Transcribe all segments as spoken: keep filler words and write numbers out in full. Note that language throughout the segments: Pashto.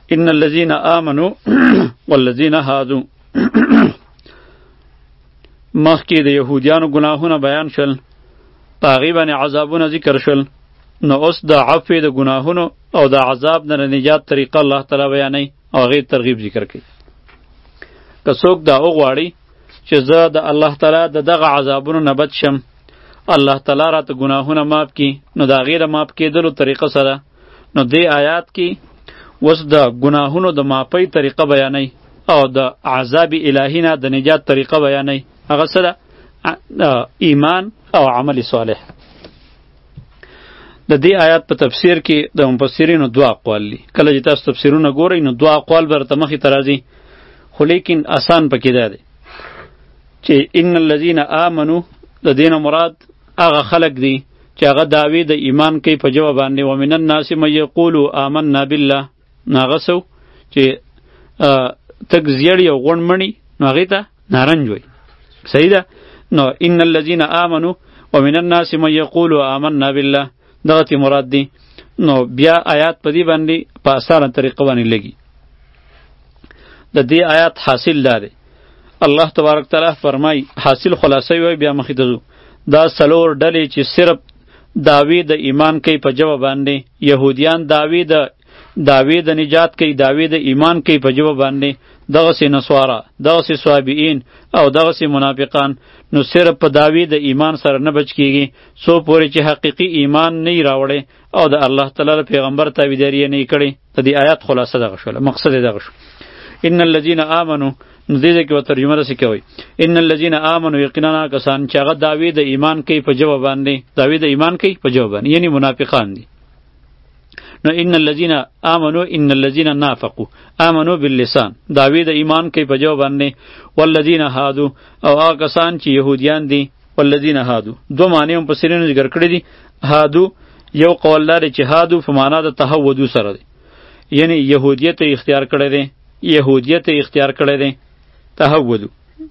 ان الذين آمنوا والذين هادوا مخکې د یهودیانو ګناهونه بیان شول، په هغې باندې عذابونه ذکر شول، نو اوس د عفو د ګناهونو او د عذاب نه نجات طریقه الله تعالی بیانوي او هغې ترغیب ذکر کوي. که څوک دا وغواړي چې زه د الله تعالی د دغه عذابونو نه بچ شم، الله تعالی راته ګناهونه معاف کړي، نو د هغې د معاف کېدلو طریقه سره نو دې آیات کې اوس د ګناهونو د معافۍ طریقه بیانوي او د عذاب الهي نه د نجات طریقه بیانوي. هغه سره ایمان او عمل صالح. د دې آیات په تفسیر کې د مفسرینو دوه اقوال دي. کله چې تاسو تفسیرونه ګورئ نو دوه اقوال به درته مخې ته راځي، خو لیکن آسان پکې دا دی چې ان الذین آمنو د دې نه مراد هغه خلک دي چې هغه دعوی د ایمان کوي په جواب باندې. ومن الناس من یقول آمنا بالله، نو هغه څو چې تک زیړ یو غوڼ مڼي نو هغې ته نارنج وایي، صحیح ده. نو ان الذین آمنو ومن الناس من یقول آمنا بالله دغه تی مراد دی. نو بیا آیات په دې باندې په اسانه طریقه باندې لګي. د دې آیات حاصل دا دی، الله تبارک تعالی فرمای حاصل خلاصوي وای بیا مخې ته ځو. دا څلور ډلې چې صرف دعوی د ایمان کوي په جواب باندې، یهودیان دعوی د دعوی د نجات کوي، دعوی د ایمان کوي په جواب باندې، دغسې نصوارا، دغسې صابئین او دغسې منافقان نو صرف په دعوی د ایمان سره نه بچ کیږي څو پورې چې حقیقي ایمان نه یې راوړی او د الله تعالی پیغمبر تابعداري یې نه یې کړې. د دې آیات خلاصه دغه شوله، مقصد یې دغه شو. ان الذین آمنو، نو دې ځای کې به ترجمه راسې کوئ، ان الذین آمنو یقینا هغه کسان چې هغه دعوی د ایمان کوي په جواب باندې، دعوی د ایمان کوي په جواب باندې یعنی منافقان دي. نو ان الذین آمنو ان الذین نافقوا آمنو باللسان، دعوی د ایمان کوي په جواب باندې. والذین هادو، او هغه کسان چې یهودیان دي. والذین هادو دو معنی هم مفسرینو ذکر کړي دي. هادو یو قول لري چې هادو په معنا د تهودو سره دی، یعنی یهودیت اختیار کړی دی، یهودیت اختیار کړی دی، تهودو.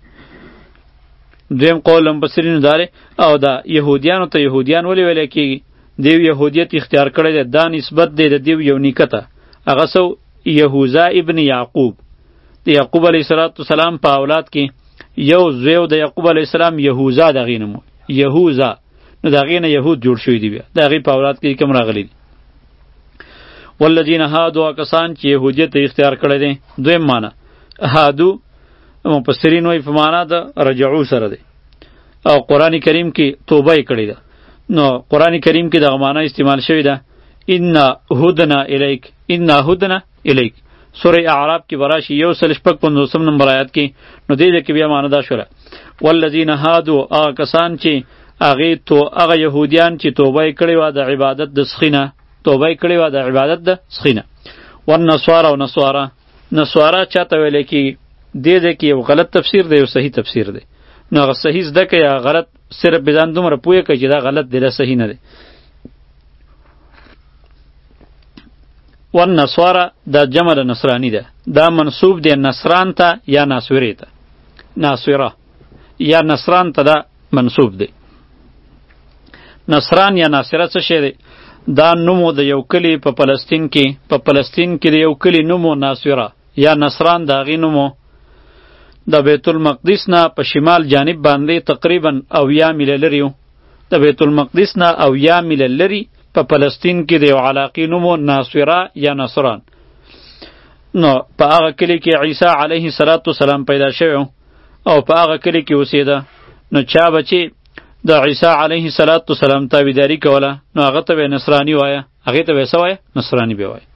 دویم قول هم مفسرینو داره او دا یهودیانو ته یهودیان ولې ویل کېږي؟ دیو یهودیت اختیار کړی دی، دا نسبت دی د دیو یو نیکه ته، هغه سو یهوذا ابن یعقوب. د یعقوب علیه السلام په اولاد کې یو زوی د یعقوب علیه السلام یهوذا دغې نوم یهوذا، نو د هغې نه یهود جوړ شوي دي، بیا د هغې په اولاد کې کوم راغلی دي. والذین هادو کسان چې یهودیت اختیار کړی دی. دویم معنی هادو مفسرین وایي په معنا د رجعو سره دی او قرآن کریم کې توبه یې کړې ده. نو قرآن کریم کې دغه معنی استعمال شوی ده، انا هدنا الیک، انا هدنا الیک. سوره اعراف کې براشي یو سل شپږ پنځوسم نمبر آیات کې. نو دې کې بیا معنی دا شوله والذین هادو هغه کسان چې هغې تو هغه یهودیان چې توبه یې کړې وه د عبادت د سخینه، توبه یې کړې وه د عبادت د سخینه. والنصارا او نصارا، نصارا چاته ویلی کېږي؟ دې ځای کې یو غلط تفسیر دی، یو صحیح تفسیر دی. نو هغه صحیح زده کړئ یا غلط صرف به ځان دومره پوهه کړئ چې دا غلط دی، دا صحیح نه دی. والنصارا دا جمع د نصرانی ده، دا منصوب دی نصران ته یا ناصوری ته، ناصوره یا نصران ته دا منصوب دی. نصران یا ناصره څه شی دی؟ دا نومو د یو کلی په فلسطین کې، په فلسطین کې د یو کلی نومو ناصوره یا نصران، د هغې نومو د بیت المقدس نه په شمال جانب باندې تقریبا اویا میله لري و. د بیت المقدس نه اویا میله لري په فلسطین کې د یو علاقې نومو ناصوره یا نصران. نو په هغه کلی کې عیسی علیه السلام پیدا شوی او په هغه کلی کې اوسېده. نو چا به چې د عیسی علیه السلام تابعداري کوله نو هغه ته به نصرانی وایه، هغې ته به یې څه وایه؟ نصرانی به وایه.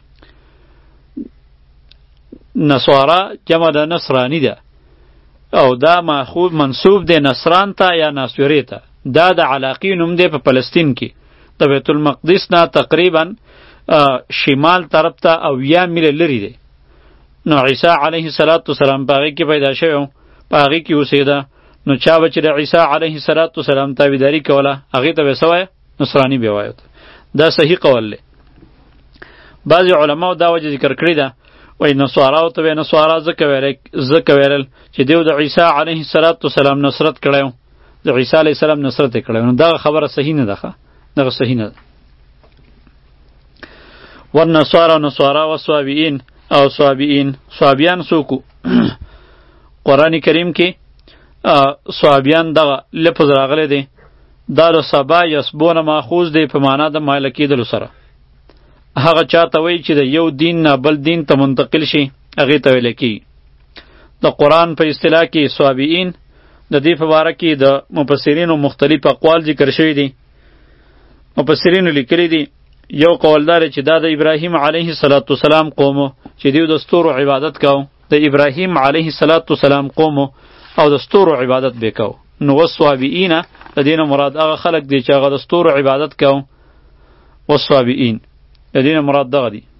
نصارا جمع د نصرانی ده او دا ماخوذ منصوب دی نصران ته یا ناصوری ته. دا د علاقې نوم دی په فلسطین کې، د بیت المقدس نه تقریبا شمال طرف ته اویا میله لري دی. نو عیسی علیه السلام په هغې کې پیدا شوی و، په هغې کې اوسېده. نو چا به چې د عیسی علیه السلام تابعداري کوله هغې ته به یې څه وایه؟ نصرانی به وایه. دا صحیح قول دی. بعضې علماو دا وجه ذکر کړې ده، وایي نصاراو ته به نصارا ځکه ویل چې دیو د عیسی علیه السلام نصرت کړی و، د عیسی علیه السلام نصرت یې کړی و. نو دغه خبره صحیح نه ده، دغه صحیح نه ده. والنصارا نصارا والصابئین او صابئین. صابیان څوک قرآن کریم کې صابیان دغه لفظ راغلی دی، دا د صبا یسبونه ماخوذ دی په معنا د مایله کېدلو سره. هغه چاته وایي چې د یو دین نه بل دین ته منتقل شي، هغې ته ویلی کېږي. د قرآن په اصطلاح کې صابئین د دې په باره کې د مفسرینو مختلف اقوال ذکر شوي دي. مفسرینو لیکلي دي یو قول داره چې دا د ابراهیم علیه السلام قومو چې دیو د ستورو عبادت کو، د ابراهیم علیه السلام قومو او د ستورو عبادت به کو. نو والصابئین د دې نه مراد هغه خلق دي چې هغه د ستورو عبادت کو. والصابئین د دې نه مراد دغه دي.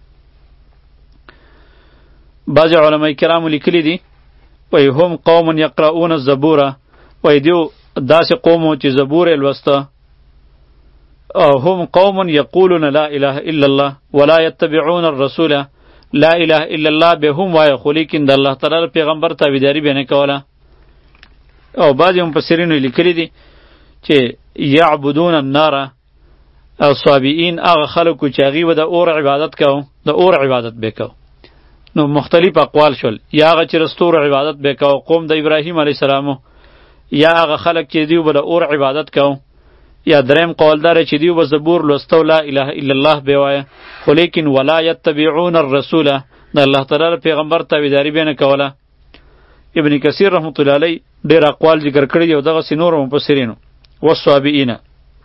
بعض علماء کرام لیکلی دي وای هم قوم یقرؤون الزبور، وای دیو داسې قومو چې زبور یې لوسته. او هم قوم یقولون لا اله الا الله ولا یتبعون الرسول، لا اله الا الله به هم وای خو لیکن د الله تعالی پیغمبر تابعداري به نه کوله. او بعضې مفسرینو لیکلی دي چې یعبدون النار، او صابئین هغه خلکو چې هغوی به د اور عبادت کو، د اور عبادت به کو. نو مختلف اقوال شول، یا هغه چې د ستورو عبادت به کو قوم د ابراهیم علیه السلامو، یا هغه خلک چې دیو به د اور عبادت کو، یا دریم قول داره چې دیو به زبور لوستو لا اله الا الله به وایه، خو لیکن ولا یتبعون الرسول، د الله تعالی پیغمبر تابعداري به نه کوله. ابن کثیر رحمت الله علیه ډېر اقوال ذکر کړي دي او دغسې نورو مفسرینو. والصابئین،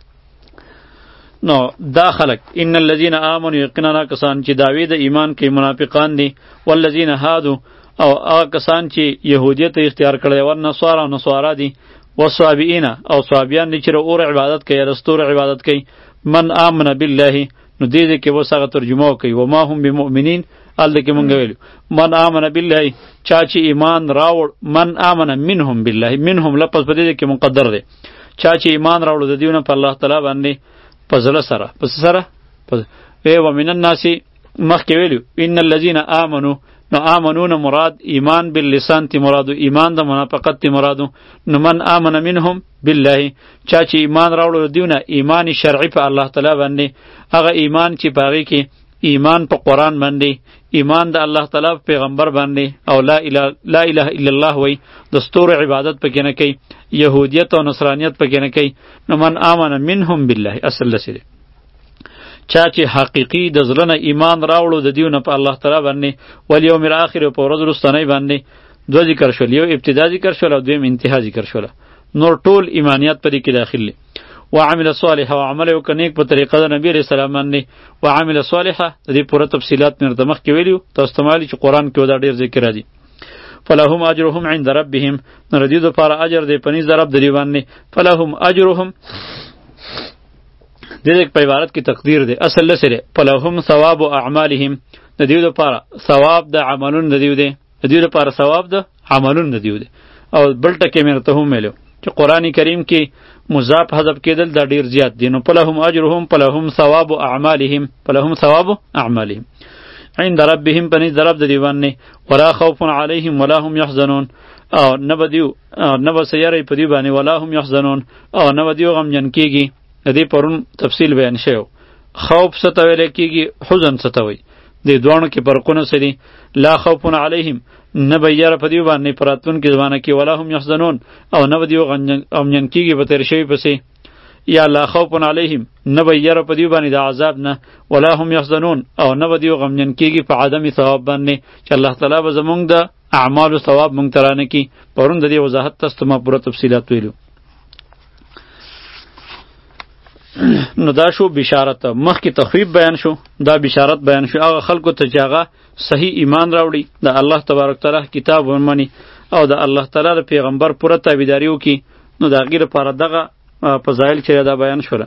نو دا خلق ان الذين آمنوا یقینا کسان چې دعوی د ایمان کوي منافقان دي، والذین هادو او هغه کسان چې یهودیت اختیار کړی، والنصارى او نصارا دي، والصابئین او صابیان دي چې اور عبادت کوي، د ستورو عبادت کوي. من آمن بالله، نو دې دې کې وس هغه ترجمه وکړي وما هم بمؤمنین. هلته کې مونږ ویلو من آمن بالله، چا چې ایمان راوړ، من آمن منهم بالله، منهم لفظ په دې کې مقدر دی، چا چې ایمان راوړ د دیونه په الله تعالی باندې په زړه سره، پس سره ای و من الناس مخکې ویلو ان الذين آمنوا، نو آمنون مراد ایمان باللسان تی مرادو، ایمان د منافقت تی مرادو. نو من آمن منهم بالله، چا چې ایمان راوړو دیونه ایمان شرعي په الله تعالی باندې، هغه ایمان چې په هغې کې ایمان په قرآن باندې، ایمان د الله تعالی پیغمبر باندې، او لا اله لا اله الا الله وی، د ستورو عبادت پکې نه کوي، یهودیت او نصرانیت پکې نه کوي. نو من آمن منهم بالله اصل لسره، چا چې حقیقي د زړه نه ایمان راوړو د دیونه په الله تعالی باندې، والیوم الاخر او په ورځ وروستنۍ باندې. دو ذکر شول، یو ابتدا ذکر شول او دویم انتها ذکر شول. نور ټول ایمانیات پدې کې داخل دي. وعمل صالحا، وعمل وکړه نیک په طریقه د نبی علیه السلام باندې. وعمل صالحا د دې پوره تفصیلات مې درته مخکې ویلي وو، تاسو ته معلوم چې قرآن کې دا ډېر ذکر راځي. فلهم اجرهم عند ربهم، نو د دې دپاره اجر دی په نزد د رب د دوی باندې. فلهم اجرهم د دې په عبارت کې تقدیر دی، اصل لسره فلهم ثواب اعمالهم، د دې دپاره ثواب د عملونو د دیو دی، د دې دپاره ثواب د عملونو د دیو دی. او بل ټکی مې درته هم ویلو چې قرآن کریم کې مضاف حذف کېدل دا ډیر زیات دي. نو فلهم اجرهم، فلهم ثواب اعمالهم، فلهم ثواب اعمالهم عند ربهم، پنځ درب د دیوان نه. ولا خوف علیهم ولا هم یحزنون، او نه بدیو نه بسیری په دی باندې، ولا هم یحزنون، او نه بدیو غم جن کیږي. د دې پرون تفصیل بیان شوی. خوف څه ته ویل کیږي، حزن څه ته وایي، د دوانو کې فرقونه څه دي. لا خوف علیهم، نه به یاره په دیو باندې په راتلونکي زمانه کې، ولا هم یحزنون، او نه به دیو غمجن کیږي په تیر شوي پسې. یا لا خوف علیهم، نه به یاره په دیو باندې د عذاب نه، ولا هم یحزنون، او نه به دیو غمجن کیږي په عدم ثواب باندې چې الله تعالی به زمونږ د اعمالو ثواب مونږ ته رانه کي. پرون د دې وضاحت تاسو ته ما پوره تفصیلات ویلو. نو دا شو بشارت، مخکې تخویب بیان شو، دا بشارت بیان شو هغه خلکو ته چې هغه صحیح ایمان راوړي، د الله تبارک تعالی کتاب ومني او د الله تعالی د پیغمبر پوره تابعداري وکړي. نو د هغې لپاره دغه فضایل چې دا بیان شوله.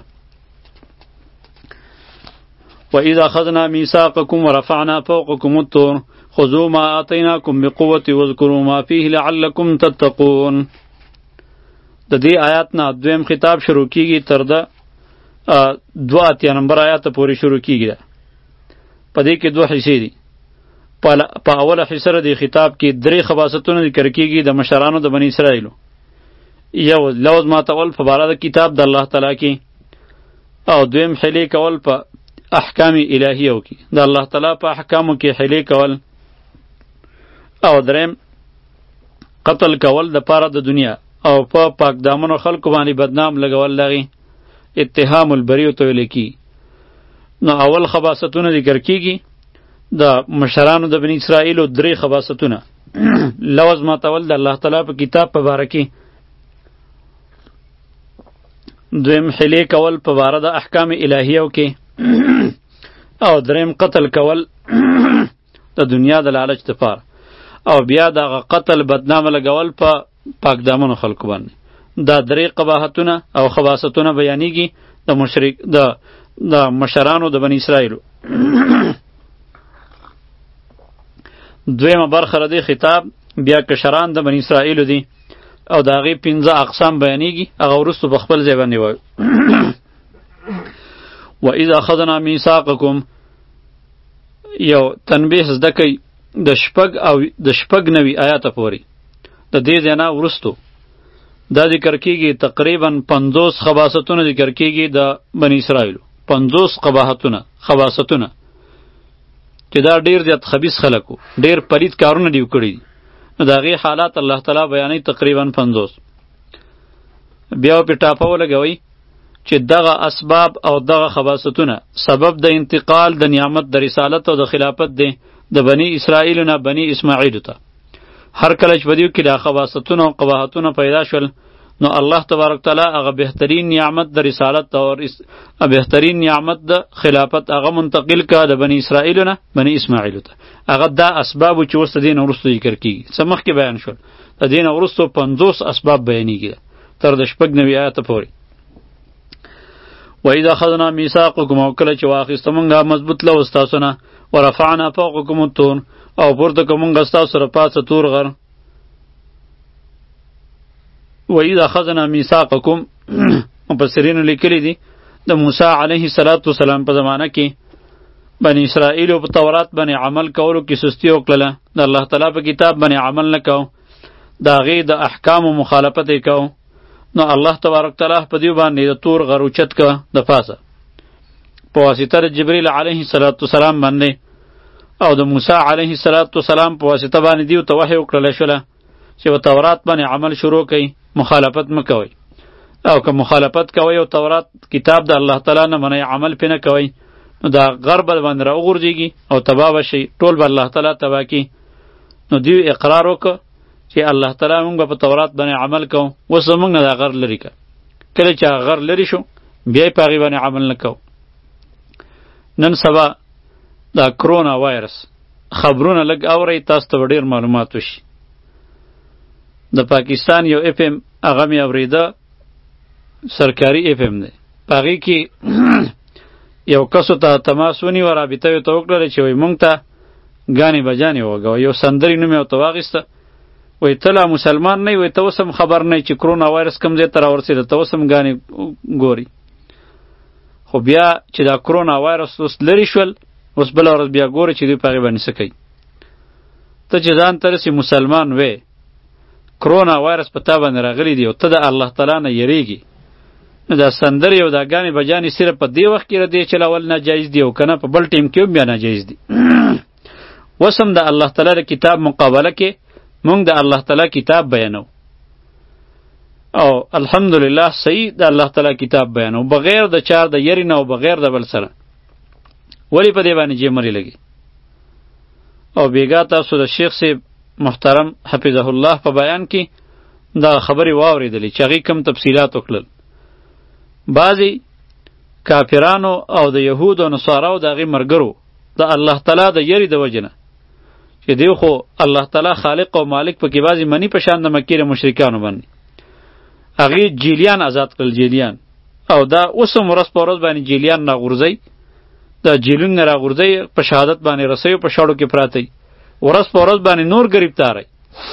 وَإِذَا أَخَذْنَا مِيثَاقَكُمْ وَرَفَعْنَا فَوْقَكُمُ الطُّورَ خُذُوا مَا آتَيْنَاكُمْ بِقُوَّةٍ وَاذْكُرُوا مَا فِيهِ لَعَلَّكُمْ تَتَّقُونَ. د دې آیات نه دویم خطاب شروع کیږي، تر د دو اتیا نمبر آیات پورې شروع کیږي. په دې کې دوه حصې دي. په اوله حصه د خطاب کې درې خباستونه ذکر کیږي د مشرانو د بنی اسرائیلو. یو لوز ماتول په باره د کتاب د الله تعالی کې، او دویم حیلې کول په احکام الهیو کې د الله تعالی په احکامو کې حیلې کول، او دریم قتل کول د پاره د دنیا او په پا پاک دامنو خلکو باندې بدنام لګول لغي اتهام البری ته ویل کی. نو اول خباستونه ذکر کیږي د مشرانو د بنی اسرائیل او درې خباستونه لوز ماتول د الله تعالی په کتاب په باره کې، دویم حیلې کول په باره د احکام الهیو کې، او دریم قتل کول د دنیا د لالچ دپاره، او بیا دغه قتل بدنامه لګول په پاک دامنو خلکو باندې. دا درې قباحتونه او خباستونه بیانیږي د مشرک د د مشرانو د بنی اسرائیلو. دویمه برخه د خطاب بیا کشران د بنی اسرائیلو دي او د هغې پنځه اقسام بیانیږي، هغه وروستو په خپل ځای باندې وایو. و اذا اخذنا میثاقکم یو تنبیه زده کوي د شپږ او د شپږ نوي آیاته پورې. د دې ځای نه وروستو دا ذکر کیږي تقریبا پنځوس خباستونه ذکر کیږي د بنی اسرائیلو، پنځوس قباحتونه خباستونه چې دا ډیر زیات خبیث خلکو، ډیر پلید کارونه دیو کړي دي. نو د هغې حالات الله تعالی بیانوي تقریبا پنځوس. بیا په ټاپه ولګوئ چې دغه اسباب او دغه خباستونه سبب د انتقال د نعمت د رسالت او د خلافت دی د بنی اسرائیلو نه بنی اسماعیلو ته. هر کله چې بدیو کې دا خباستونه او قباحتونه پیدا شول، نو الله تبارک تعالی هغه بهترین نعمت د رسالت او بهترین نعمت د خلافت هغه منتقل کړه د بنی اسرائیلو نه بنی اسماعیلو ته. هغه دا اسباب چې اوس د دې نه وروسته ذکر کیږي، څه مخکې بیان شول، د دې نه وروسته پنځوس اسباب بیانیږي تر د شپږ نوي آیاته پورې. و اذا اخذنا میثاقکم او کله چې واخیسته مونږه مضبوط لوز تاسو نه، ورفعنا فوقکم الطور او پورته که مونږه ستاسو سره پاسه تور غر. و اذا اخذنا میثاقکم مفسرینو لیکلی دي د موسی علیه السلام په زمانه کې بنی اسرائیلو په تورات باندې عمل کولو کې سستی وکړله، د الله تعالی په کتاب باندې عمل نه کو، د هغې د احکامو مخالفت یې کو. نو الله تبارک تعالی په دیو باندې د تور غر اوچت که د پاسه په واسطه د جبریل علیه السلام باندې، او د موسی علیه السلام په واسطه باندې دیو ته وحی وکړلی شوله چې په تورات باندې عمل شروع کوي، مخالفت مه کوئ، او که مخالفت کوئ او تورات کتاب د الله تعالی نه منئ، عمل پې نه کوئ، نو دا غر به باندې راوغورځېږي او تباه به شئ، ټول به الله تعالی تباه کړي. نو دیو اقرار وکړه چې الله تعالی مونږ به په تورات باندې عمل کوو، اوس زمونږ نه دا غر لرې که. کله چې هغه غر لرې شو بیا یې په هغې باندې عمل نه کوو. نن سبا دا کرونا وایرس خبرونه لږ اورئ، تاسو ته به ډېر معلومات وشي. د پاکستان یو اف ام هغه مې اورېده، سرکاري اف ام دی، په هغې کې یو کسو ته تماس ونیوه، رابطه یې ورته وکړله چې وایي مونږ ته ګانې بجانې ووږوه. یو سندرې نوم یې ورته واخیسته، وایي ته لا مسلمان نه یې، وایي ته اوس هم خبر نه یې چې کرونا وایرس کوم ځای ته راورسېده، ته اوس هم ګانې ګوري. خو بیا چې دا کرونا وایرس اوس لرې شول، اوس بله ورځ بیا ګوري چې دوی په هغې باندې څه کوي. ته چې ځان ته رسې مسلمان وې، کرونا وایرس په تا باندې راغلی دی او ته د الله تعالی نه یریږي، نو دا سندرې او دا ګانې بجانې صرف په دې وخت کې ردې چلول ناجایز دي، او که نه په بل ټیم کې هم بیا ناجایز دي. اوس هم د الله تعالی د کتاب مقابله کې مونږ د الله تعالی کتاب بیانو، او الحمدلله صحیح د الله تعالی کتاب بیانو، بغیر د چار د یری نه او بغیر د بل سره. ولی په دې باندې جیمري لګي. او بیګا تاسو د شیخ صاحب محترم حفظه الله په بیان کې دا خبرې واورېدلې چې هغې کوم تفصیلات وکړل. بعضې کافرانو او د یهود او نصاراو د هغې ملګرو د الله تعالی د یری د وجې نه چې دیو خو الله تعالی خالق او مالک پکې بعضې مني په شان د مکې د مشرکانو باندې، هغې جیلیان آزاد کړل، جیلیان. او دا اوس هم ورځ په ورځ باندې جیلیان راغورځئ، دا جیلونه راغورځئ، په شهادت باندې رسئ، په شاړو کې پراته وي، ورځ په ورځ باندې نور ګرفتاری.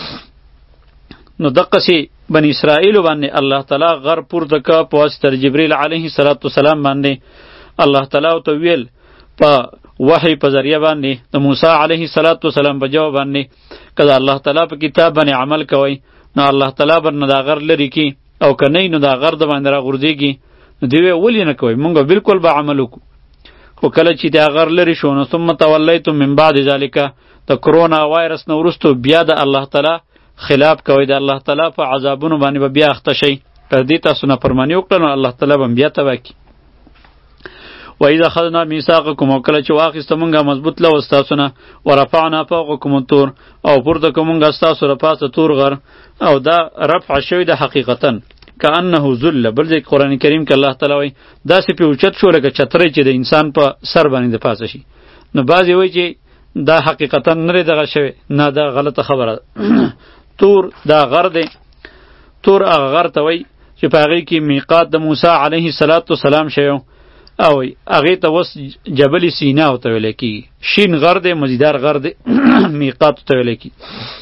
نو دقسې بنی اسرائیلو باندې الله تعالی غر پورته که په واسطه د جبریل علیه السلام باندې. الله تعالی ورته ویل په وحی په ذریعه باندې د موسی علیه السلام په جواب باندې که د الله تعالی په کتاب باندې عمل کوئ، نو الله تعالی به نه دا غر لرې کړي، او که نه نو دا غر د باندې راغورځېږي. نو دوی ولې نه کوئ؟ مونږ بالکل به عمل وکړو. خو کله چې دا غر لري شو نو ثم تولیتم من بعد ذلک د کرونا وایرس نه وروسته بیا د الله تعالی خلاف کوي د الله تعالی په عذابونو باندې به بیا اخته شي پر دې تاسو نه فرمانی وکړه نو الله تعالی به بیا تبا کی و اذا خذنا میثاقکم او کله چې واخیسته مونږه مضبوط له تاسو نه ورفعنا فوقکم الطور او پورته کومږه تاسو را پاسه تور غر او دا رفع شوی د حقیقتا کانه ذل بل د قران کریم کې الله تعالی وای دا سی په اوچت شو لکه چترې چې د انسان په سر باندې د پاسه شي نو بعضی وای چې دا حقیقتا نه دغه شوی نه دا غلطه خبره تور دا غر دی تور هغه غر ته وای چې په هغې کې میقات د موسی علیه السلام شوی او هغې ته اوس جبل سینا ورته ویلی کېږي شین غر دی مزیدار غر دی میقات ورته ویلی کېږي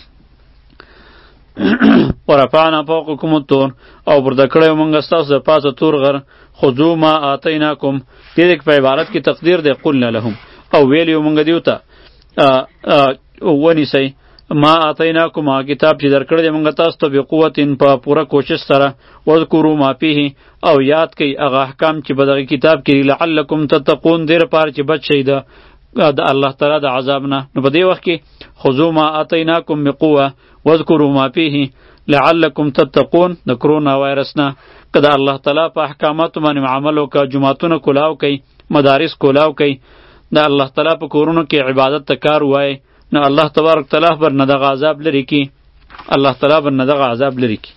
ورفعنا فوقکم الطور او پورته کړی موږ ستاسو د پاسه تور غر خذو ما آتیناکم دې دې په عبارت کې تقدیر دی قلنا لهم او ویلی موږ دیو ته ونیسئ ما آتیناکم هغه کتاب چې درکړی دی موږ تاسو ته بقوت په پوره کوشش سره واذکروا ما فیه او یاد کئ هغه احکام چې په دغه کتاب کې لعلکم تتقون دې لپاره چې بچ شئ د الله تعالی د عذاب نه نو په دې وخت کې خذوا ما آتیناکم بقوه واذکروا ما فیه لعلکم تتقون د کرونا وایرس نه که د الله تعالی په احکاماتو باندې عمل وکړه جماعتونه کولاو کوي مدارس کولاو کوي د الله تعالی په کورونو کې عبادت ته کار وایي نو الله تبارک تعالی بر نه دغه عذاب لري کی الله تعالی بر نه دغه عذاب لري کی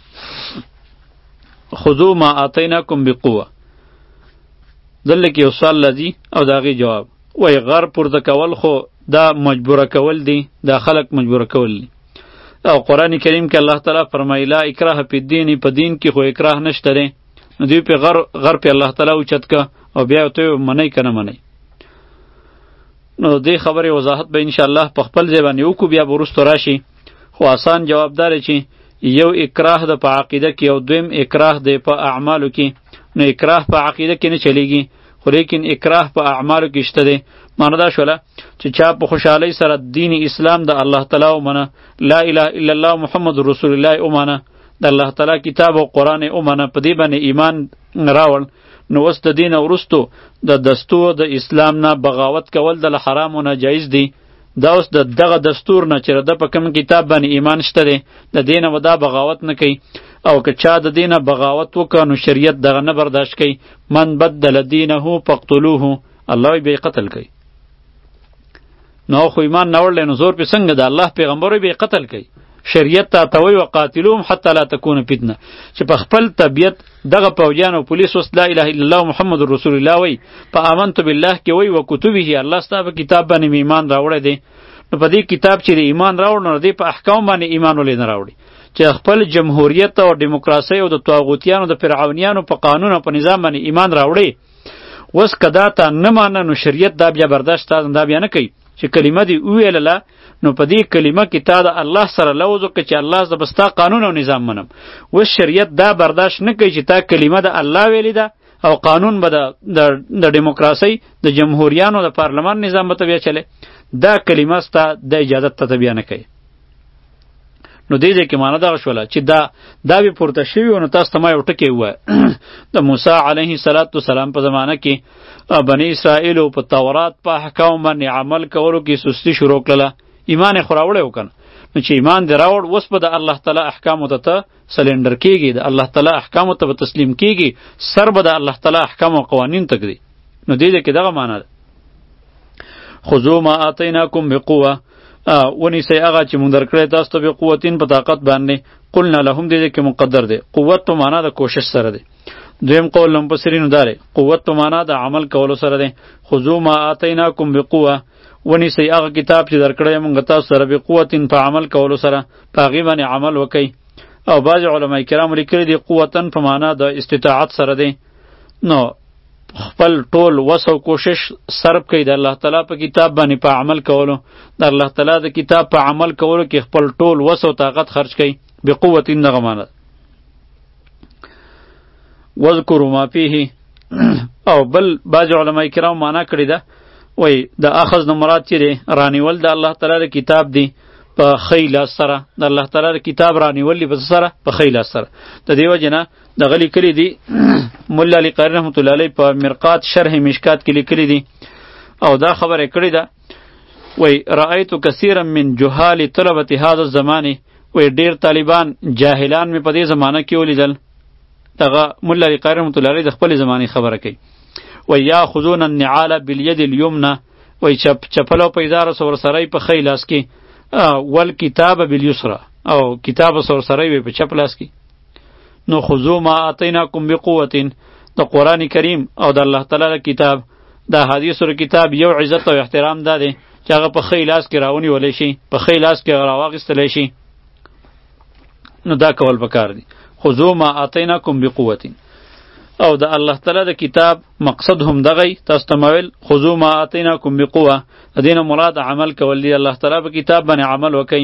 خذوا ما آتیناکم بقوه دلته کې یو سوال لذي او داغي جواب وای غر پورته کول خو دا مجبوره کول دی دا خلق مجبوره کول دی او قرآن کریم کې الله تعالی فرمایي لا اکراه فی الدین په دین کې خو اکراه نشته دی نو دوی په غر غر په الله تعالی اوچت که او بیا ته منی کنه منی نو دې خبرې وضاحت به ان شاء الله په خپل ځای باندې وکړو بیا به وروسته راشي خو آسان جواب داره چې یو اکراه ده په عقیده کې او دویم اکراه ده په اعمالو کې نو اکراه په عقیده کې نه چلیږي خو لیکن اکراه په اعمالو کې شته دی معنی دا شوله چې چا په خوشحالۍ سره دین اسلام د الله تعالی ومنه لا اله الا الله محمد رسول الله ومنه د الله تعالی کتاب او قرآن ومنه په دې باندې ایمان راوړ نو اوس د دین وروستو د دستور د اسلام نه بغاوت کول د حرامو نه جایز دی دا اوس د دغه دستور نه چې د په کوم کتاب باندې ایمان شته دی د دینه ودا بغاوت نه کوي او که چا د دینه بغاوت وکړ نو شریعت دغه نه برداشت کوي من بدل دینه فقتلوه الله به قتل کوي نو خو ایمان نه ورلې نو زور په څنګه د الله پیغمبر به قتل کوي شریعت ته توي وقاتلوهم حتى لا تكون فتنه چې په خپل طبيعت دغه پوجان او پولیس وس لا اله الا الله محمد رسول الله وای په امنت بالله کې وای او کتبه الله ستاسو کتاب باندې ایمان راوړی دی نو په دې کتاب چې ایمان راوړ نو دې په احکام باندې ایمان ولې نه راوړي چې خپل جمهوریت او دیموکراسي او د طاغوتیانو د فرعونیانو په قانون او په نظام باندې ایمان راوړي وس کدا ته نه مانه نو شریعت دا بیا برداشت تا دا بیا نه کوي چې کلمه دی ویلله نو په دې کلمه کې تا د الله سره لوز وکړه چې الله ز بستا قانون او نظام منم و شریعت دا برداشت نه کوي چې تا کلمه د الله ویلې ده او قانون به د د دیموکراسي د جمهوریانو د پارلمان نظام به بیا چله دا کلمه ستا د اجازه ته بیا نه کوي نو دې دې کې معنی دا شوله چې دا دا به پورته شوی نو تاسو ته ما یو ټکی وای د موسی علیه السلام په زمانه کې بنی اسرائیل په تورات په احکام باندې عمل کولو کې سستی شروع کړله ایمان خراوړې وکنه نو چې ایمان دی راوړ وس په د الله تعالی احکام ته سلندر کیږي د الله تعالی احکام ته تسلیم کیږي سر به د الله تعالی احکام او قوانین تکړي نو دې دې کې دغه معنی ده خذوا ما آتیناکم بقوه ونی سي هغه چې مونږ درکړی تاسو ته به قوتین په طاقت باندې قلنا لهم دې کې مقدر دی قوت په معنا د کوشش سره دی دویم قول لم پسرینو داره قوت په معنا د عمل کولو سره دی خذوا ما آتیناکم بقوه ونی سي هغه کتاب چې درکړی مونږ تاسو سره به قوتین په عمل کولو سره په هغې باندې عمل وکئ او بعض علما کرام لیکلي دي قوتن په معنا د استطاعت سره دی نو خپل ټول وس او کوشش صرف کوي د الله تعالی په کتاب باندې په عمل کولو د الله تعالی د کتاب په عمل کولو کې خپل ټول وس او طاقت خرج کوي بقوت دغه معنی واذکروا ما فیه او بل بعض علما کرام معنا کړی ده وای د اخذ نه مراد چې دی رانیول د الله تعالی د کتاب دی په خیل سره د الله تعالی د کتاب رانیول په سره په خیل سره د دیو جنا د غلی کلی دی مولا علی قاری رحمت الله علیه په مرقات شرح مشکات کې لیکلی دی او دا خبره کړې ده وای رأیت کثیرا من جهال طلبه هذا الزمان وای ډیر طالبان جاهلان مې په دې زمانه کې ولیدل. دغه مولا علی قاری رحمت الله علیه د خپل زمانه خبره کوي. وای یاخذون النعال بالید الیمنى وای چپ چپلو پیدار سور سرای په خی لاس کې ول کتاب بالیسرا او کتاب سور سرای وی په چپ لاس کې. نو خذو ما اتیناکم بقوه د قران کریم او د الله تعالی کتاب د حدیثو کتاب یو عزت او احترام ده چې هغه په خی لاس کې راونی ولې شي په خی لاس کې راواغستلی شي. نو دا کول پکار دي. خذو ما اتیناکم بقوه او د الله تعالی د کتاب مقصد هم دغه تاسو تمویل خذو ما اتیناکم بقوه د دین مراد عمل کول دی. الله تعالی په کتاب باندې عمل وکي.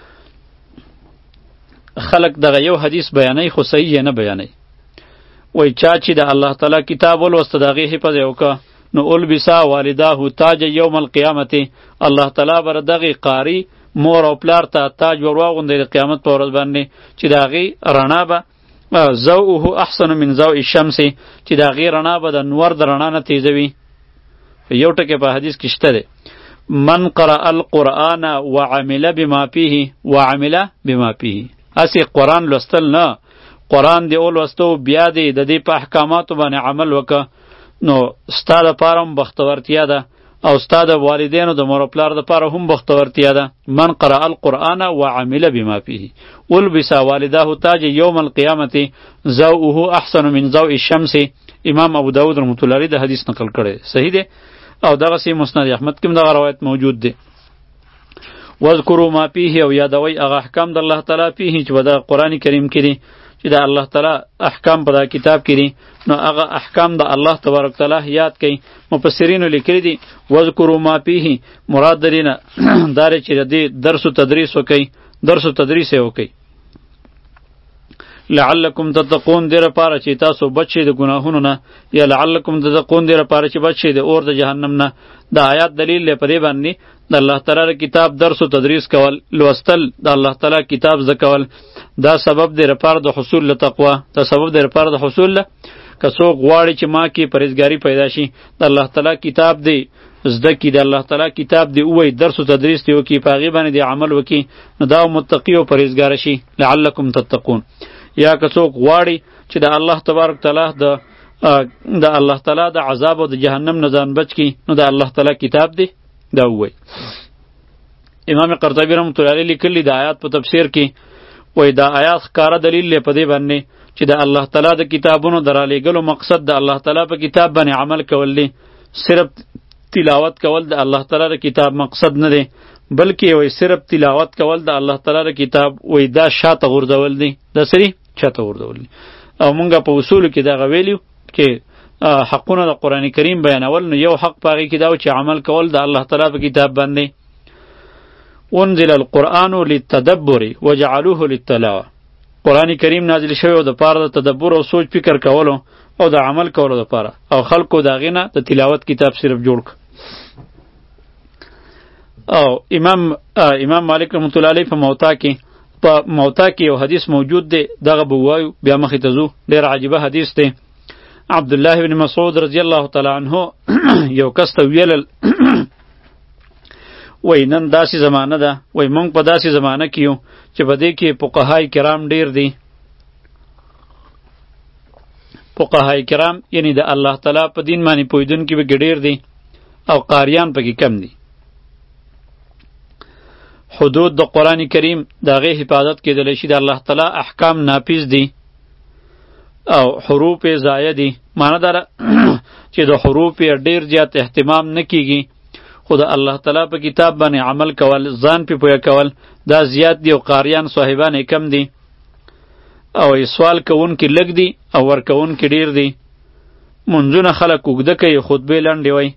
خلق دغه یو حدیث بیانای خو صحیح نه بیانای. وای چا چې د الله تعالی کتاب ولوست دغه حفظ وکا نو البسا والداه تاج یوم القیامت الله تعالی بر دغه قاری مور او پلار ته تاج ورواغوندي د قیامت په ورځ باندې چې دغه رڼا به زوءه احسن من زوء الشمس چې دغه رڼا به د نور د رڼا نه تیزوي. یو ټکی په حدیث کې شته ده من قرأ القرآن وعمل بما فيه وعمل بما فيه. اسی قرآن لوستل نه قرآن دی اول وستو بیا دی د دې په احکاماتو باندې عمل وکړه نو ستا دپاره هم بختورتیا ده او ستا د والدینو د مور و پلار دپاره هم بختورتیا ده. من قرأ القرآن وعمل بما فيه البس والداه تاج یوم القیامت زوءه احسن من زوء الشمس. امام ابو داود رحمت الله علیه د حدیث نقل کړی صحیح ده او دغه سی مسند احمد کې دغه روایت موجود ده. واذکروا ما فيه او یادوي هغه احکام د الله تعالی فيه چې په قرآن کریم کې دي چې د الله تعالی احکام په کتاب کې دي نو هغه احکام د الله تبارک تعالی یاد کړئ. مفسرینو لیکلي دي واذکروا ما فيه مراد درینه دار چې د درس او تدریس وکي درس او تدریس وکي لعلکم تتقون دیر پاره چې تاسو بچی د ګناهونو نه یا لعلکم تتقون دیر پاره چې بچی د اور د جهنم نه. د آیات دلیل لري په دې باندې د الله تعالی کتاب درس او تدریس کول لوستل د الله تعالی کتاب زکول دا سبب دی لپاره د حصول له تقوا دا سبب دی لپاره د حصول له که څوک غواړي چې ما کې پرهیزګاری پیدا شي د الله تعالی کتاب دی زده کی د الله تعالی کتاب دی وای درس او تدریس دی وکي په هغې باندې دی عمل وکي نو دا متقی او پرهیزګار شي لعلکم تتقون. یا که څوک غواړي چې د الله تبارک تعالی د د الله تعالی د عذاب او د جهنم نه ځان بچ کی نو د الله تعالی کتاب دی دا وای. امام قرطبی رحمۃ اللہ علیہ لیکلی د آیات په تفسیر کې وای دا آیات ښکارا دلیل لري په دې باندې چې د الله تعالی د کتابونو درالیږلو مقصد د الله تعالی په کتاب باندې عمل کول دی. صرف تلاوت کول د الله تعالی د کتاب مقصد نه دی بلکې وای صرف تلاوت کول د الله تعالی د کتاب وای دا شاته غورځول دی د سری شاته غورځول دی. او مونږ په اصول کې دا غویلیو چې حقونه د قرآن کریم بیانول نو یو حق پاغي کې دا چې عمل کول د الله تعالی په کتاب باندې. انزل القرآن للتدبر وجعلوه للتلاوه قرآن کریم نازل شوی د پاره د تدبر او سوچ فکر کولو او د عمل کولو د پاره او خلکو دا غینه د تلاوت کتاب صرف جوړ ک. او امام امام مالک رحمت الله علیه په موطا کې په موطا کې یو حدیث موجود دی دغه بوایو بیا مخې ته ځو ډېر عجیبه حدیث دی. عبد الله بن مسعود رضی الله تعالی عنه یو کس ته ویل وای نن داسې زمانه ده وای مونږ په داسې زمانه کې یو چې په دې کې فقهای کرام ډیر دي. فقهای کرام یعنی د الله تعالی په دین باندې پوهیدونکي به ډیر دي او قاریان پکې کم دي. حدود د قرآن کریم د هغې حفاظت کېدلی شي د الله تعالی احکام نافذ دي او حروف یې ضایع دي. معنی داره چې د حروف یې ډیر زیات اهتمام نه کیږي خو د الله تعالی په کتاب باندې عمل کول ځان پې پوهه کول دا زیات دي او قاریان صاحبان یې کم دي او سوال کوونکي لږ دي او ورکوونکي ډیر دي. منځونه خلک اوږده کوي خطبې لنډې وای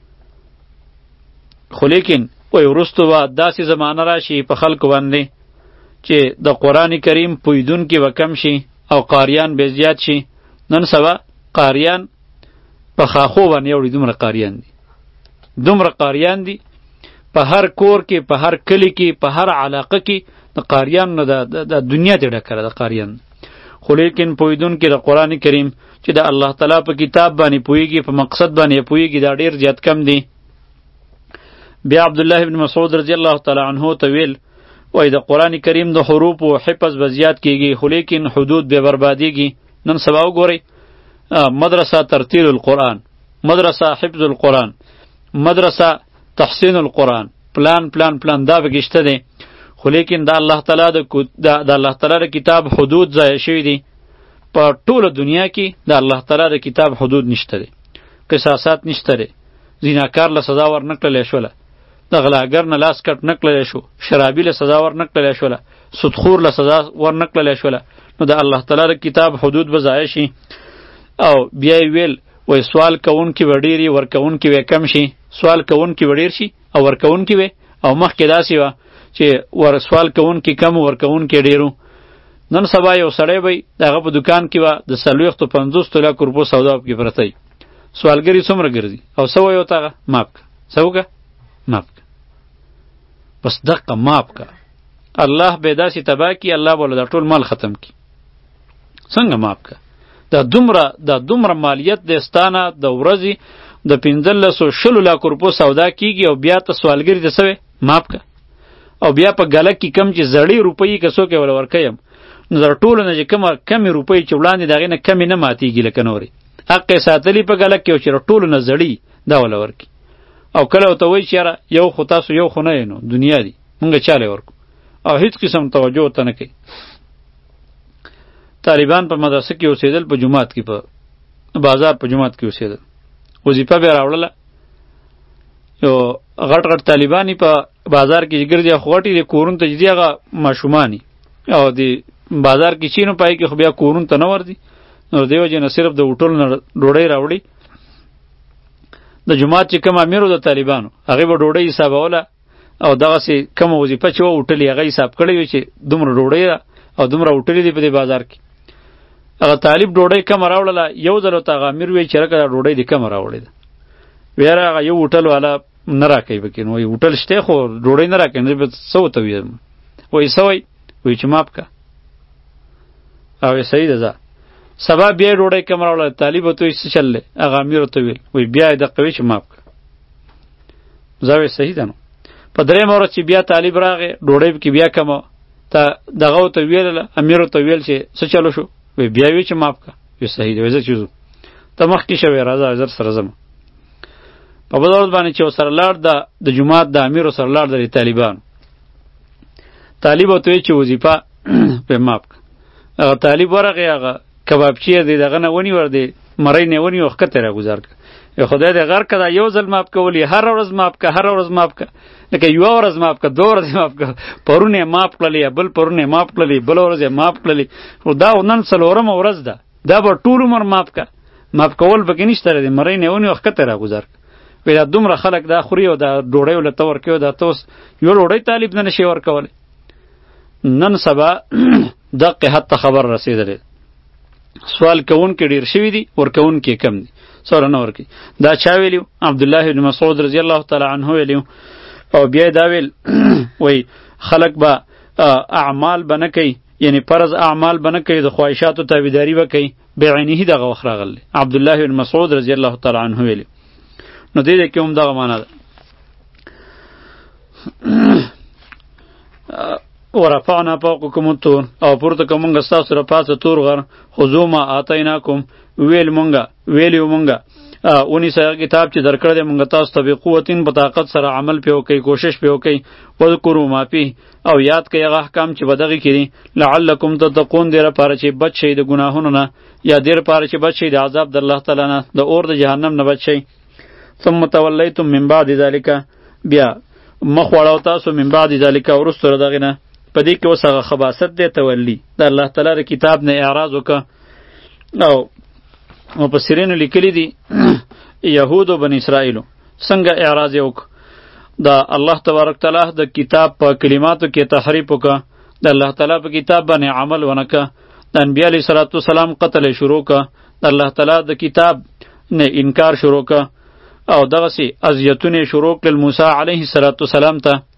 خو لیکن وای وروستو به داسې زمانه راشي په خلکو باندې چې د قرآن کریم پوهیدونکي به کم شي او قاریان به زیات شي. نن سبا قاریان په خاخو باندې وړي دومره قاریان دي دومره قاریان دي په هر کور کې په هر کلی کې په هر علاقه کې د قاریان نه د دنیا ته ډکه ده قاریان. خو لیکن پوهیدونکي د قرآن کریم چې د الله تعالی په کتاب باندې پوهیږي په مقصد باندې پوهیږي دا ډیر زیات کم دي. بیا عبد الله ابن مسعود رضی الله تعالی عنه ته ویل وای د قران کریم د حروف او حفظ به زیات کیږي خو لیکن حدود به بربادیږي. نن سبا وګورئ مدرسه ترتیل القرآن، مدرسه حفظ القرآن، مدرسه تحسین القرآن، پلان پلان پلان دا بگشته دی، خو لیکن د الله تعالی د الله تعالی د کتاب حدود ضایع شوي دي. په ټوله دنیا کې د الله تعالی د کتاب حدود نشته دی، قصاصات نشته دی، زیناکار له سزا ورنکړلی شوله، د غلاګر نه لاس کټ نکړلی شو، شرابي له سزا ورنکړلی شوله، سودخور له سزا ورنکړلی شوله. نو د الله تعالی د کتاب حدود به ضایع شي. او بیا یې ویل وای سوال کوونکي به ډېر وي، ورکوونکي به کم شي. سوال کوونکي به ډېر شي او ورکوونکي به، او مخکې داسې وه چې ور سوال کوونکي کم ورکوونکي ډېرو. نن سبا یو سړی به د هغه په دکان کې به د څلوېښتو پنځوسو لاکو روپو سودا پکې پرته وي، سوالګري څومره ګرځي او څه وایي ورته هغه ماف که، څه وکړه ماف که، بس دقه ماف که. الله به یې داسې تباه کړي، الله به له دا ټول مال ختم کړي. څنګه ماف که؟ دا دومره دا دومره مالیت د ستانه د ورځې د پنځلسو شلو لاکو روپو سودا کیږي او بیا ته سوالګري ته څه ماف که. او بیا په ګلک کې کم چې زړې روپۍ که څوک یې وله ورکویم نو در ټولو نه چې کومه کمې روپۍ چې وړاندې د هغې نه کمې نه ماتېږي لکه نورې حق یې ساتلي په ګلک کې او چې ټولو نه زړې دا وله ورکړي. او کله ورته وایي چې یاره یو خو تاسو یو خو نه یې نو دنیا دي مونږ چاله ورکو او هیڅ قسم توجه ورته نه کوي. طالبان په مدرسه کې اوسېدل، په جومات کې په بازار په جومات کې اوسېدل، وظیفه به یې راوړله. یو غټ غټ طالبانی په بازار کې چې ګرځي خو غټې د کورونو ته چې دي هغه ماشوماني او د بازار کې چینو پای کې خو بیا کورونو ته نه ورځي. نو د دې وجې نه صرف د هوټلو نه ډوډۍ راوړي. د جومات چې کوم امیر و د طالبانو هغې به ډوډۍ حسابوله او دغسې کومه وظیفه چې وه هوټلې هغه حساب کړی وي چې دومره ډوډۍ ده او دومره هوټلې دي په دې بازار کې. هغه طالب ډوډۍ کمه راوړله، یو ځل ورته هغه امیر وایي چې رکه دا ډوډۍ دې کمه راوړې ده. ویاره هغه یو هوټل والا نه راکوي پکې، نو وایي هوټل شته خو ډوډۍ نه راکوي. نو به څه ورته ویم، وایي څه وایي، وایي چې ماف که. او وایي صحیح ده ځه. سبا بیا یې ډوډۍ کمه راوړله، طالب ورته وایي څه چل دی، هغه امیر ورته ویل وایي بیا یې دقه وایي چې ماف که. زه وایي صحیح ده. نو په درېیمه ورځ چې بیا طالب راغی ډوډۍ پکې بیا کمه ته دغه ورته ویلله، امیر ورته ویل چې څه چلو شو، وی بیا وی چې ماف که. وی صحیح دی، وی زه چې ځو ته مخکې شه، وی راځه زر سره ځم. په بل ورځ باندې چې ورسره لاړ د جومات د امیر ورسره لاړ د طالبانو، طالب ورته وی چې وظیفه وی ماف که. هغه طالب ورغی، هغه کبابچی دی دغه نه ونیور دی مرۍ نه ونیو ښکته راګوزار که. وی خدای دې غر که دا یو ځل ماف کولی، هر ورځ ماف که، هر ورځ ماف که، لکه یوه ورځ ماف که، دوه ورځې ماف که، پرون یې ماف کړلې یا بل پرون یې ماف کړلې، بل ورځ یې ماف کړلې، خو دا نن څلورمه ورځ ده، دا به ټول عمر ماف که. ماف کول پکې نشته دی، مرۍ نه ونیو ښکته راګوزار که. وی دا دومره خلک دا خوري او دا ډوډۍ ولته ورکوي او دا ته اوس یو ډوډۍ طالب نه نشي ورکولی. نن سبا دقې حد ته خبر رسېدلی، سوال کوونکي ډېر شوي دي، ورکوونکي کم دي، سوره نه ورکوي. دا چا ویلي؟ عبدالله بن مسعود رضی الله تعالی عنه ویلي. او بیا دا ویل وی خلق به اعمال به نه کوي، یعنی فرض اعمال به نه کوي، د خواهشاتو تابعداري به کوي. بعینه دغه وخت راغلی عبدالله بن مسعود رضی الله تعالی عنه ویلي. نو دې دې کې هم دغه معنا ده. ورفعنا فوقکم الطور، او پورته کوم موږ ستاسو سره پاسه تور غر، خذوا ما آتیناکم، ویل مونږه ویلیو مونږه ونیسه کتاب چې درکړی دی مونږ تاسو ته بقوتین په طاقت سره عمل پې وکئ، کوشش پې وکئ. واذکروا ما فیه، او یاد کئ هغه احکام چې په دغې کې دي. لعلکم تتقون، دې لپاره چې بچ شئ د ګناهونو نه، یا دې لپاره چې بچ شئ د عذاب د الله تعالی نه، د اور د جهنم نه بچ شئ. ثم تولیتم من بعد ذلک، بیا مخ واړو تاسو من بعد ذلک وروسته د دغې نه. په دې کې اوس هغه خباثت دی، تولی د الله تعالی د کتاب نه اعراض وکړه. او مفسرینو لیکلی دي یهود و بنی اسرائیلو څنګه اعراض یې وکړه. د الله تبارک تعالی د کتاب په کلماتو کې تحریف وکړه، د الله تعالی په کتاب باندې عمل ونه کړه، د انبیا علیه صلات وسلام قتل یې شروع کړه، د الله تعالی د کتاب نه انکار شروع کړه، او دغسې اذیتونه یې شروع کړل موسی علیه صلات وسلام ته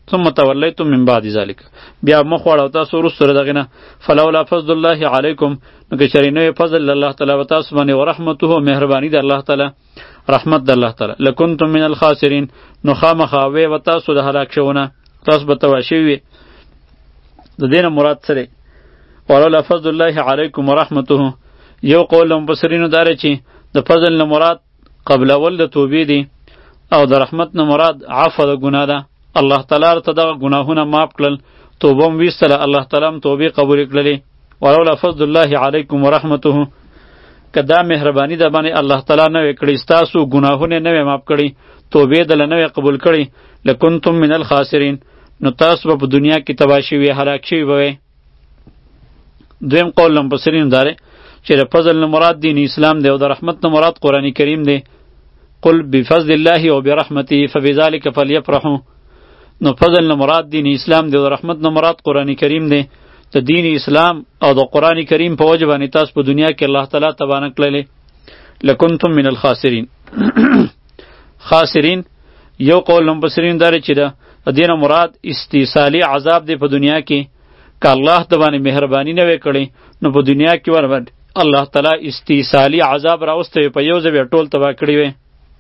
ثم تولیتم من بعد ذلک بیا مخ واړو تاسو وروسته دغه نه فلولا فضل الله علیکم نو که چېرې نه فضل الله تعالی و تاسو باندې و رحمته مهرباني د الله تعالی رحمت د الله تعالی لکنتم من الخاسرین نو خامخا وی و تاسو د هلاک شونه تاسو به تواشي وي د دینه مراد سره ولولا فضل الله علیکم ورحمته یو قول مفسرینو داره چې د فضل نه مراد قبل اول د توبې دی او د رحمت نه مراد عفو د ګناه ده الله تعالی ته دغه ګناهونه معاف کړل توبه هم ویستله الله تعالی هم توبې قبول کړلې ولولا فضل الله علیکم ورحمته که دا مهرباني ده باندې الله تعالی نه وی کړی ستاسو ګناهونه نه وی معاف کړي توبې دله نه وی قبول کړي لکنتم من الخاسرین نو تاسو په دنیا کې تباه شوي هلاک شوي به وئ دویم قول مفسرینو داره چې د فضل نه مراد دین اسلام دی او د رحمت نه مراد قرآن کریم دی قل بفضل الله و برحمته فبذلك فليفرحوا نو فضل نه مراد دین اسلام دی او د رحمت نه مراد قرآن کریم دی ته دین اسلام او د قرآن کریم په وجه باندې تاسو په دنیا کې الله تعالی تبانه کړلې لکنتم من الخاسرین خاسرین یو قول مفسرین داره چې د دین مراد استیصالی عذاب دی په دنیا کې که الله د باندې مهرباني نه وی کړی نو په دنیا کې ور باندې الله تعالی استیصالی عذاب راوسته په یو ځای ټول تبا کړی وي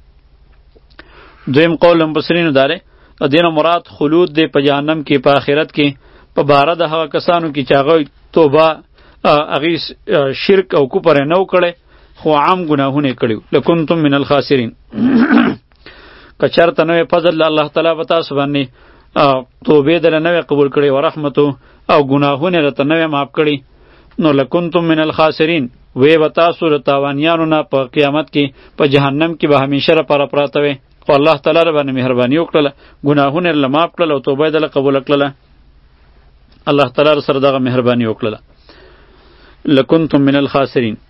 دویم قول مفسرینو داره د دین مراد خلود دی په جهنم کې په آخرت کې په باره د هغه کسانو کې چې هغه توبه هغې شرک او کفر نه وکړی خو عام ګناهونه کړي لکنتم من الخاسرین که چېرته نوی فضل الله تعالی به تاسو باندې توبې دله نوی قبول کړي و رحمتو او ګناهونه راته نوی معاف کړي نو لکنتم من الخاسرین وی به تاسو د تاوانیانو نه په قیامت کې په جهنم کې به همیشه لپاره پراته وئ خو الله تعالی را باندې مهرباني وکړله ګناهونه یې معاف کړل او توبه یې دله قبوله کړله الله تعالی سره دغه مهرباني وکړله لکنتم من الخاسرین